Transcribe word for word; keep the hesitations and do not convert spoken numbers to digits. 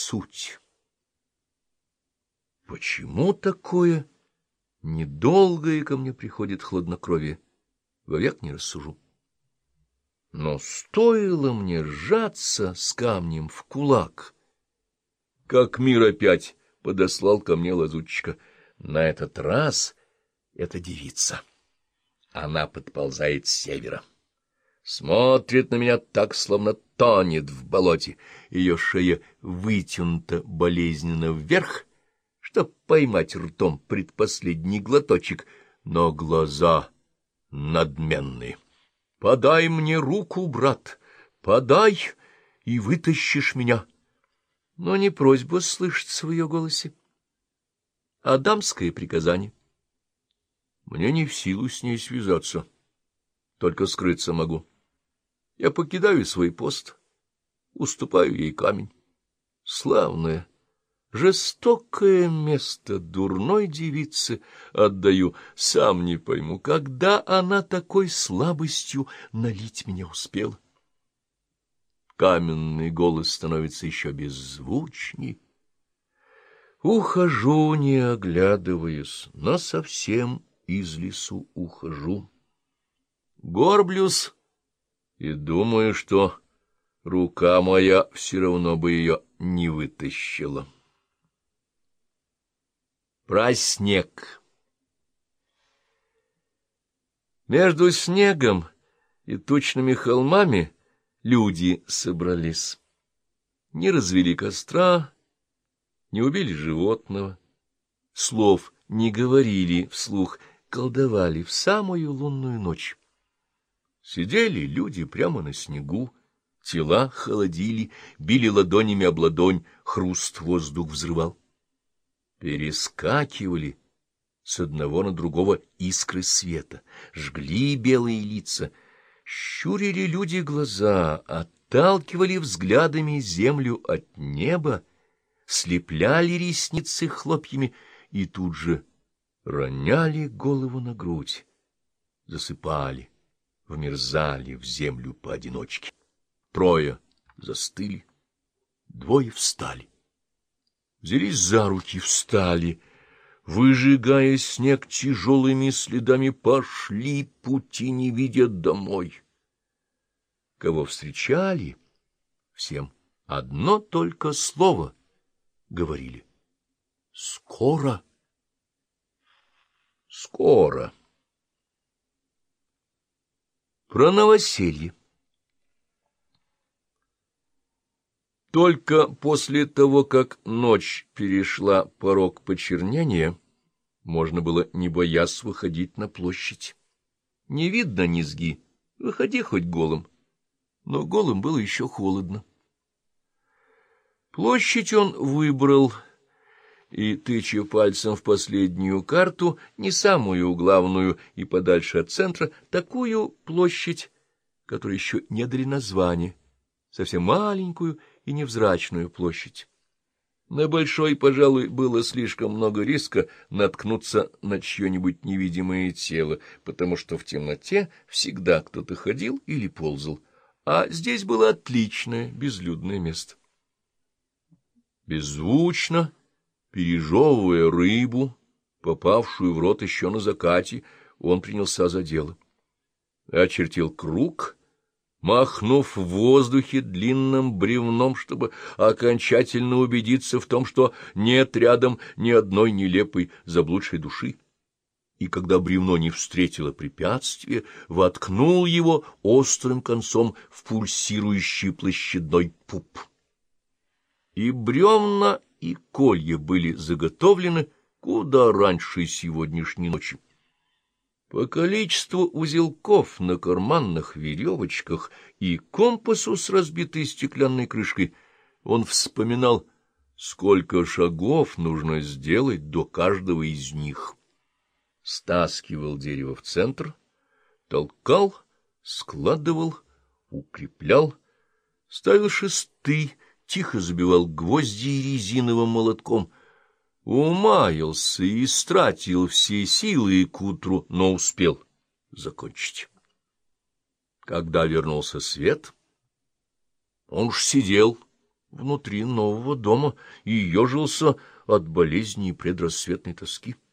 суть. Почему такое недолгое ко мне приходит хладнокровие? Вовек не рассужу. Но стоило мне сжаться с камнем в кулак, как мир опять подослал ко мне лазутчика. На этот раз это девица. Она подползает с севера. Смотрит на меня так, словно тонет в болоте. Ее шея вытянута болезненно вверх, чтоб поймать ртом предпоследний глоточек, но глаза надменные. «Подай мне руку, брат, подай, и вытащишь меня». Но не просьба слышится в ее голосе, а дамское приказание. Мне не в силу с ней связаться, только скрыться могу. Я покидаю свой пост, уступаю ей камень. Славное, жестокое место дурной девице отдаю, сам не пойму, когда она такой слабостью налить меня успела. Каменный голос становится еще беззвучней. Ухожу, не оглядываясь, но совсем из лесу ухожу. Горблюсь и думаю, что рука моя все равно бы ее не вытащила. Про снег. Между снегом и тучными холмами люди собрались. Не развели костра, не убили животного, слов не говорили вслух, колдовали в самую лунную ночь. Сидели люди прямо на снегу, тела холодили, били ладонями об ладонь, хруст воздух взрывал. Перескакивали с одного на другого искры света, жгли белые лица, щурили люди глаза, отталкивали взглядами землю от неба, слепляли ресницы хлопьями и тут же роняли голову на грудь, засыпали, вмерзали в землю поодиночке. Трое застыли, двое встали. Взялись за руки, встали, выжигая снег тяжелыми следами, пошли, пути не видя, домой. Кого встречали, всем одно только слово говорили: скоро, скоро. Про новоселье. Только после того, как ночь перешла порог почернения, можно было, не боясь, выходить на площадь. Не видно низги, выходи хоть голым. Но голым было еще холодно. Площадь он выбрал, и, тыча пальцем в последнюю карту, не самую главную и подальше от центра, такую площадь, которой еще не дали название, совсем маленькую и невзрачную площадь. На большой, пожалуй, было слишком много риска наткнуться на чье-нибудь невидимое тело, потому что в темноте всегда кто-то ходил или ползал, а здесь было отличное безлюдное место. Беззвучно, пережевывая рыбу, попавшую в рот еще на закате, он принялся за дело. Очертил круг, махнув в воздухе длинным бревном, чтобы окончательно убедиться в том, что нет рядом ни одной нелепой заблудшей души. И когда бревно не встретило препятствия, воткнул его острым концом в пульсирующий площадной пуп. И бревна, и колья были заготовлены куда раньше сегодняшней ночи. По количеству узелков на карманных веревочках и компасу с разбитой стеклянной крышкой он вспоминал, сколько шагов нужно сделать до каждого из них. Стаскивал дерево в центр, толкал, складывал, укреплял, ставил шесты, тихо забивал гвозди резиновым молотком, умаялся и истратил все силы к утру, но успел закончить. Когда вернулся свет, он уж сидел внутри нового дома и ежился от болезни и предрассветной тоски.